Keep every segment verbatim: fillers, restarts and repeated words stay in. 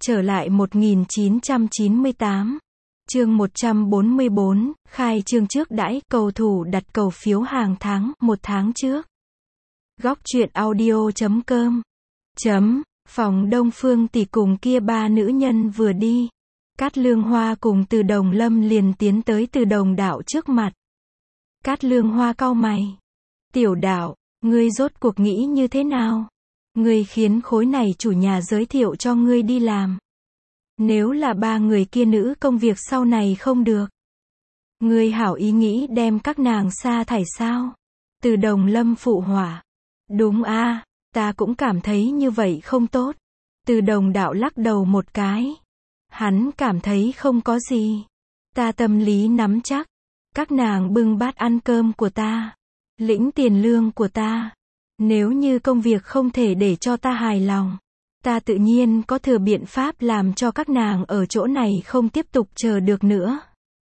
Trở lại một nghìn chín trăm chín mươi tám. Chương một trăm bốn mươi bốn, khai trương trước đãi, cầu thủ đặt cầu phiếu hàng tháng, một tháng trước. Góc truyện audio chấm com. Chấm, phòng Đông Phương Tỷ cùng kia ba nữ nhân vừa đi. Cát Lương Hoa cùng Từ Đồng Lâm liền tiến tới Từ Đồng Đạo trước mặt. Cát Lương Hoa cau mày. Tiểu Đạo, ngươi rốt cuộc nghĩ như thế nào? Ngươi khiến khối này chủ nhà giới thiệu cho ngươi đi làm. Nếu là ba người kia nữ công việc sau này không được. Ngươi hảo ý nghĩ đem các nàng sa thải sao? Từ Đồng Lâm phụ họa. Đúng a, ta cũng cảm thấy như vậy không tốt. Từ Đồng Đạo lắc đầu một cái. Hắn cảm thấy không có gì. Ta tâm lý nắm chắc. Các nàng bưng bát ăn cơm của ta. Lĩnh tiền lương của ta. Nếu như công việc không thể để cho ta hài lòng, ta tự nhiên có thừa biện pháp làm cho các nàng ở chỗ này không tiếp tục chờ được nữa.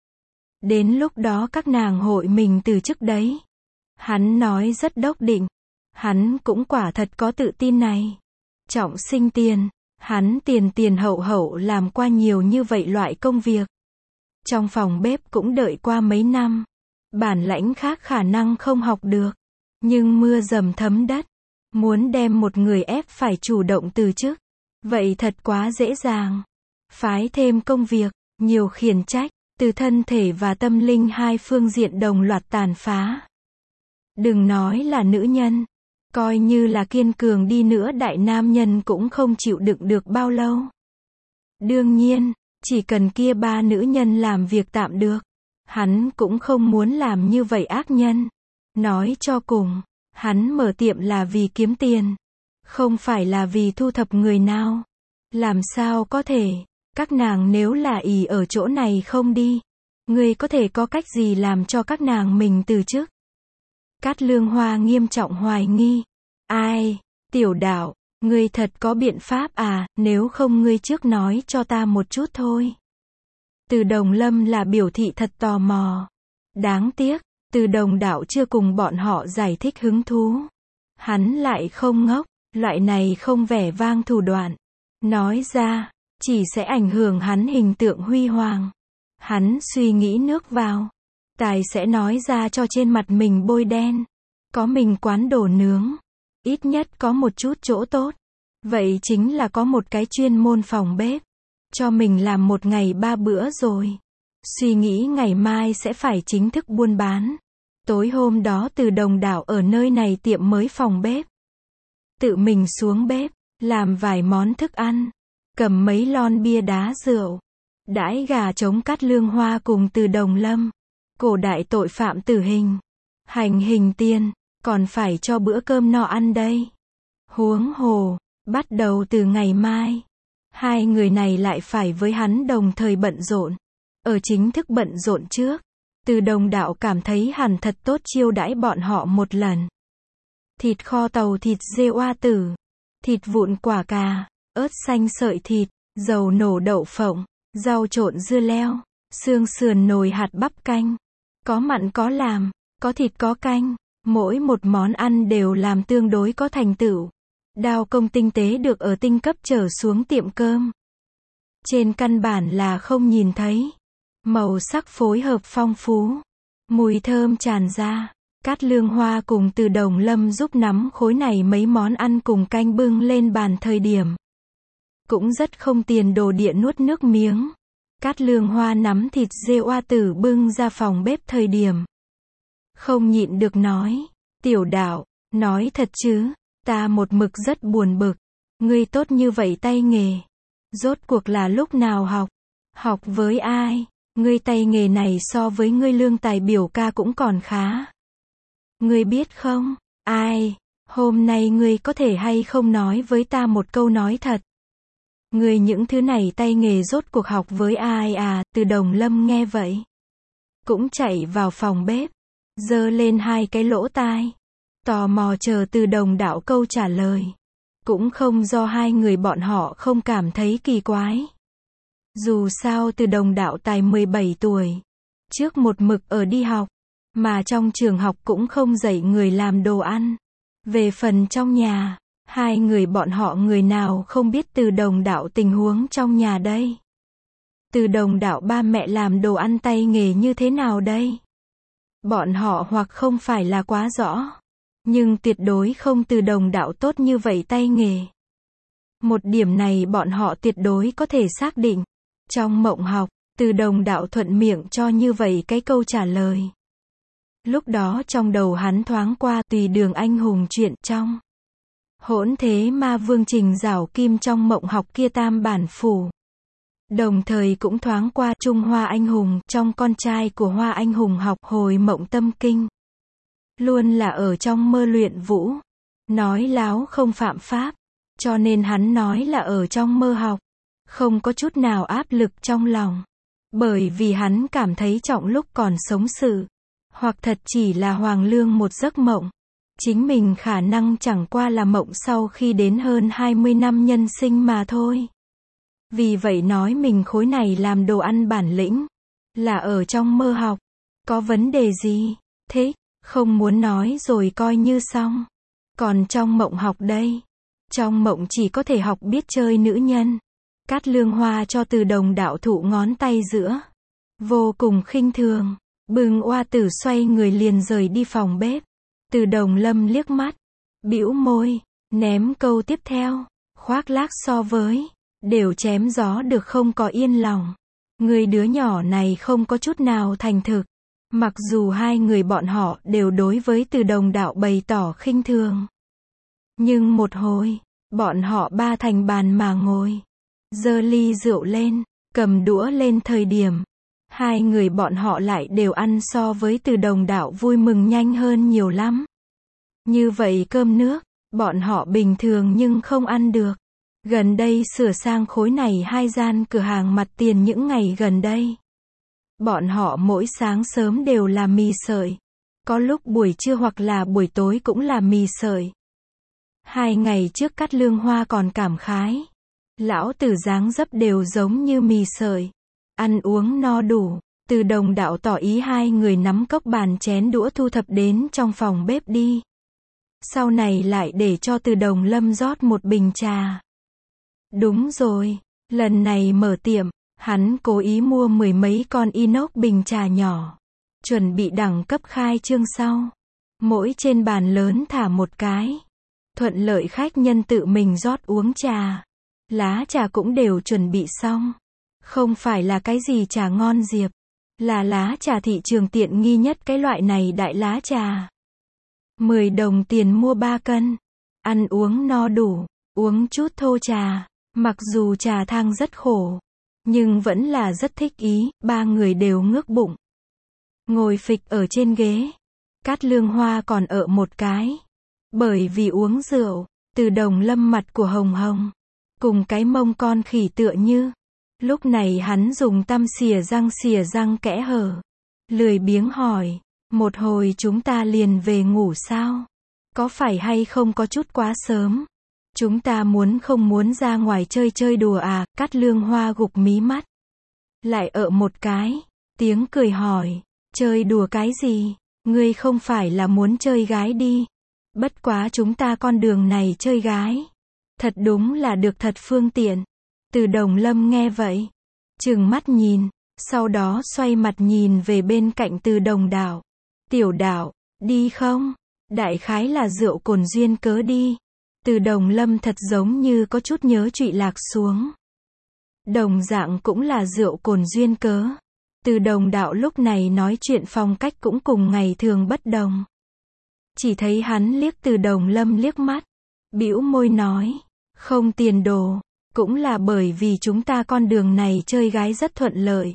Đến lúc đó các nàng hội mình từ chức đấy. Hắn nói rất đốc định. Hắn cũng quả thật có tự tin này. Trọng sinh tiền, hắn tiền tiền hậu hậu làm qua nhiều như vậy loại công việc. Trong phòng bếp cũng đợi qua mấy năm. Bản lãnh khác khả năng không học được. Nhưng mưa dầm thấm đất. Muốn đem một người ép phải chủ động từ chức. Vậy thật quá dễ dàng. Phái thêm công việc, nhiều khiển trách, từ thân thể và tâm linh hai phương diện đồng loạt tàn phá. Đừng nói là nữ nhân. Coi như là kiên cường đi nữa đại nam nhân cũng không chịu đựng được bao lâu. Đương nhiên, chỉ cần kia ba nữ nhân làm việc tạm được. Hắn cũng không muốn làm như vậy ác nhân. Nói cho cùng, hắn mở tiệm là vì kiếm tiền. Không phải là vì thu thập người nào. Làm sao có thể, các nàng nếu là ỷ ở chỗ này không đi. Ngươi có thể có cách gì làm cho các nàng mình từ chức? Cát Lương Hoa nghiêm trọng hoài nghi. Ai, Tiểu Đạo, ngươi thật có biện pháp à, nếu không ngươi trước nói cho ta một chút thôi. Từ Đồng Lâm là biểu thị thật tò mò. Đáng tiếc, Từ Đồng Đạo chưa cùng bọn họ giải thích hứng thú. Hắn lại không ngốc, loại này không vẻ vang thủ đoạn. Nói ra, chỉ sẽ ảnh hưởng hắn hình tượng huy hoàng. Hắn suy nghĩ nước vào. Tài sẽ nói ra cho trên mặt mình bôi đen. Có mình quán đồ nướng. Ít nhất có một chút chỗ tốt. Vậy chính là có một cái chuyên môn phòng bếp. Cho mình làm một ngày ba bữa rồi. Suy nghĩ ngày mai sẽ phải chính thức buôn bán. Tối hôm đó Từ Đồng Đạo ở nơi này tiệm mới phòng bếp. Tự mình xuống bếp, làm vài món thức ăn. Cầm mấy lon bia đá rượu. Đãi gà trống Cát Lương Hoa cùng Từ Đồng Lâm. Cổ đại tội phạm tử hình. Hành hình tiền, còn phải cho bữa cơm no ăn đây. Huống hồ, bắt đầu từ ngày mai. Hai người này lại phải với hắn đồng thời bận rộn. Ở chính thức bận rộn trước. Từ Đồng Đạo cảm thấy hẳn thật tốt chiêu đãi bọn họ một lần. Thịt kho tàu, thịt dê oa tử, thịt vụn quả cà, ớt xanh sợi thịt, dầu nổ đậu phộng, rau trộn dưa leo, xương sườn nồi hạt bắp canh. Có mặn có làm, có thịt có canh. Mỗi một món ăn đều làm tương đối có thành tựu. Đao công tinh tế được ở tinh cấp trở xuống tiệm cơm. Trên căn bản là không nhìn thấy. Màu sắc phối hợp phong phú. Mùi thơm tràn ra. Cát Lương Hoa cùng Từ Đồng Lâm giúp nắm khối này mấy món ăn cùng canh bưng lên bàn thời điểm. Cũng rất không tiền đồ địa nuốt nước miếng. Cát Lương Hoa nắm thịt dê oa tử bưng ra phòng bếp thời điểm. Không nhịn được nói. Tiểu Đạo, nói thật chứ, ta một mực rất buồn bực. Ngươi tốt như vậy tay nghề. Rốt cuộc là lúc nào học? Học với ai? Ngươi tay nghề này so với ngươi lương tài biểu ca cũng còn khá. Ngươi biết không? Ai? Hôm nay ngươi có thể hay không nói với ta một câu nói thật? Ngươi những thứ này tay nghề rốt cuộc học với ai à? Từ Đồng Lâm nghe vậy. Cũng chạy vào phòng bếp. Giơ lên hai cái lỗ tai. Tò mò chờ Từ Đồng Đạo câu trả lời. Cũng không do hai người bọn họ không cảm thấy kỳ quái. Dù sao Từ Đồng Đạo tài mười bảy tuổi. Trước một mực ở đi học. Mà trong trường học cũng không dạy người làm đồ ăn. Về phần trong nhà, Hai người bọn họ người nào không biết Từ Đồng Đạo tình huống trong nhà đây? Từ Đồng Đạo ba mẹ làm đồ ăn tay nghề như thế nào đây? Bọn họ hoặc không phải là quá rõ, nhưng tuyệt đối không Từ Đồng Đạo tốt như vậy tay nghề. Một điểm này bọn họ tuyệt đối có thể xác định. Trong mộng học, Từ Đồng Đạo thuận miệng cho như vậy cái câu trả lời. Lúc đó trong đầu hắn thoáng qua Tùy Đường anh hùng chuyện trong Hỗn Thế Ma Vương Trình Giảo Kim trong mộng học kia tam bản phủ. Đồng thời cũng thoáng qua Trung Hoa anh hùng trong con trai của Hoa anh hùng học hồi mộng tâm kinh. Luôn là ở trong mơ luyện vũ. Nói láo không phạm pháp. Cho nên hắn nói là ở trong mơ học. Không có chút nào áp lực trong lòng. Bởi vì hắn cảm thấy trọng lúc còn sống sự. Hoặc thật chỉ là hoàng lương một giấc mộng. Chính mình khả năng chẳng qua là mộng sau khi đến hơn hai mươi năm nhân sinh mà thôi. Vì vậy nói mình khối này làm đồ ăn bản lĩnh. Là ở trong mơ học. Có vấn đề gì? Thế, không muốn nói rồi coi như xong. Còn trong mộng học đây. Trong mộng chỉ có thể học biết chơi nữ nhân. Cát Lương Hoa cho Từ Đồng Đạo thụ ngón tay giữa. Vô cùng khinh thường. Bừng oa tử xoay người liền rời đi phòng bếp. Từ Đồng Lâm liếc mắt. Bĩu môi. Ném câu tiếp theo. Khoác lác so với. Đều chém gió được không có yên lòng. Người đứa nhỏ này không có chút nào thành thực. Mặc dù hai người bọn họ đều đối với Từ Đồng Đạo bày tỏ khinh thường. Nhưng một hồi, bọn họ ba thành bàn mà ngồi. Giơ ly rượu lên, cầm đũa lên thời điểm. Hai người bọn họ lại đều ăn so với Từ Đồng Đạo vui mừng nhanh hơn nhiều lắm. Như vậy cơm nước, bọn họ bình thường nhưng không ăn được. Gần đây sửa sang khối này hai gian cửa hàng mặt tiền những ngày gần đây. Bọn họ mỗi sáng sớm đều là mì sợi. Có lúc buổi trưa hoặc là buổi tối cũng là mì sợi. Hai ngày trước Cát Lương Hoa còn cảm khái. Lão tử dáng dấp đều giống như mì sợi. Ăn uống no đủ. Từ Đồng Đạo tỏ ý hai người nắm cốc bàn chén đũa thu thập đến trong phòng bếp đi. Sau này lại để cho Từ Đồng Lâm rót một bình trà. Đúng rồi, lần này mở tiệm, hắn cố ý mua mười mấy con inox bình trà nhỏ. Chuẩn bị đẳng cấp khai trương sau. Mỗi trên bàn lớn thả một cái. Thuận lợi khách nhân tự mình rót uống trà. Lá trà cũng đều chuẩn bị xong. Không phải là cái gì trà ngon diệp. Là lá trà thị trường tiện nghi nhất cái loại này đại lá trà. mười đồng tiền mua ba cân. Ăn uống no đủ. Uống chút thô trà. Mặc dù trà thang rất khổ. Nhưng vẫn là rất thích ý. Ba người đều ngước bụng. Ngồi phịch ở trên ghế. Cát Lương Hoa còn ở một cái. Bởi vì uống rượu. Từ Đồng Lâm mặt của hồng hồng. Cùng cái mông con khỉ tựa như. Lúc này hắn dùng tăm xìa răng xìa răng kẽ hở. Lười biếng hỏi. Một hồi chúng ta liền về ngủ sao? Có phải hay không có chút quá sớm? Chúng ta muốn không muốn ra ngoài chơi chơi đùa à? Cát Lương Hoa gục mí mắt. Lại ở một cái. Tiếng cười hỏi. Chơi đùa cái gì? Ngươi không phải là muốn chơi gái đi. Bất quá chúng ta con đường này chơi gái. Thật đúng là được thật phương tiện. Từ Đồng Lâm nghe vậy. Trừng mắt nhìn. Sau đó xoay mặt nhìn về bên cạnh Từ Đồng Đạo. Tiểu Đạo, đi không? Đại khái là rượu cồn duyên cớ đi. Từ Đồng Lâm thật giống như có chút nhớ trụy lạc xuống. Đồng dạng cũng là rượu cồn duyên cớ. Từ Đồng Đạo lúc này nói chuyện phong cách cũng cùng ngày thường bất đồng. Chỉ thấy hắn liếc Từ Đồng Lâm liếc mắt. Bĩu môi nói. Không tiền đồ. Cũng là bởi vì chúng ta con đường này chơi gái rất thuận lợi.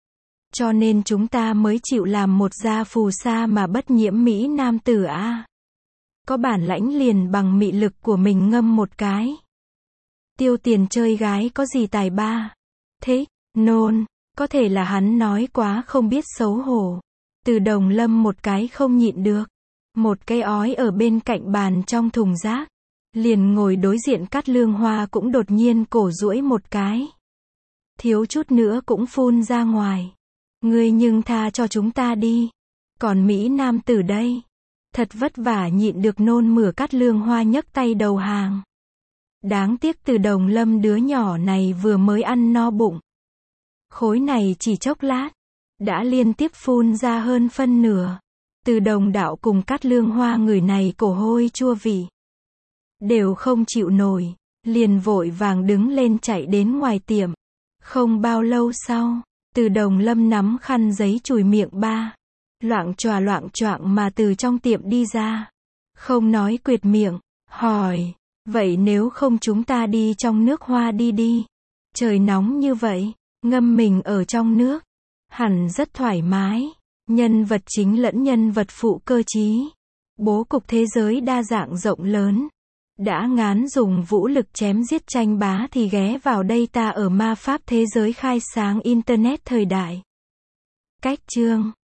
Cho nên chúng ta mới chịu làm một gia phù sa mà bất nhiễm Mỹ nam tử a. À. Có bản lãnh liền bằng mị lực của mình ngâm một cái. Tiêu tiền chơi gái có gì tài ba. Thế, nôn, có thể là hắn nói quá không biết xấu hổ. Từ Đồng Lâm một cái không nhịn được. Một cái ói ở bên cạnh bàn trong thùng rác. Liền ngồi đối diện Cát Lương Hoa cũng đột nhiên cổ duỗi một cái. Thiếu chút nữa cũng phun ra ngoài. Ngươi nhưng tha cho chúng ta đi. Còn Mỹ nam tử đây. Thật vất vả nhịn được nôn mửa, Cát Lương Hoa nhấc tay đầu hàng. Đáng tiếc Từ Đồng Lâm đứa nhỏ này vừa mới ăn no bụng. Khối này chỉ chốc lát, đã liên tiếp phun ra hơn phân nửa. Từ Đồng Đạo cùng Cát Lương Hoa người này cổ hôi chua vị. Đều không chịu nổi, liền vội vàng đứng lên chạy đến ngoài tiệm. Không bao lâu sau, Từ Đồng Lâm nắm khăn giấy chùi miệng ba. Loạng choạng loạng choạng mà từ trong tiệm đi ra. Không nói quệt miệng, hỏi, vậy nếu không chúng ta đi trong nước hoa đi đi. Trời nóng như vậy, ngâm mình ở trong nước. Hẳn rất thoải mái. Nhân vật chính lẫn nhân vật phụ cơ trí. Bố cục thế giới đa dạng rộng lớn. Đã ngán dùng vũ lực chém giết tranh bá thì ghé vào đây ta ở ma pháp thế giới khai sáng Internet thời đại. Cách chương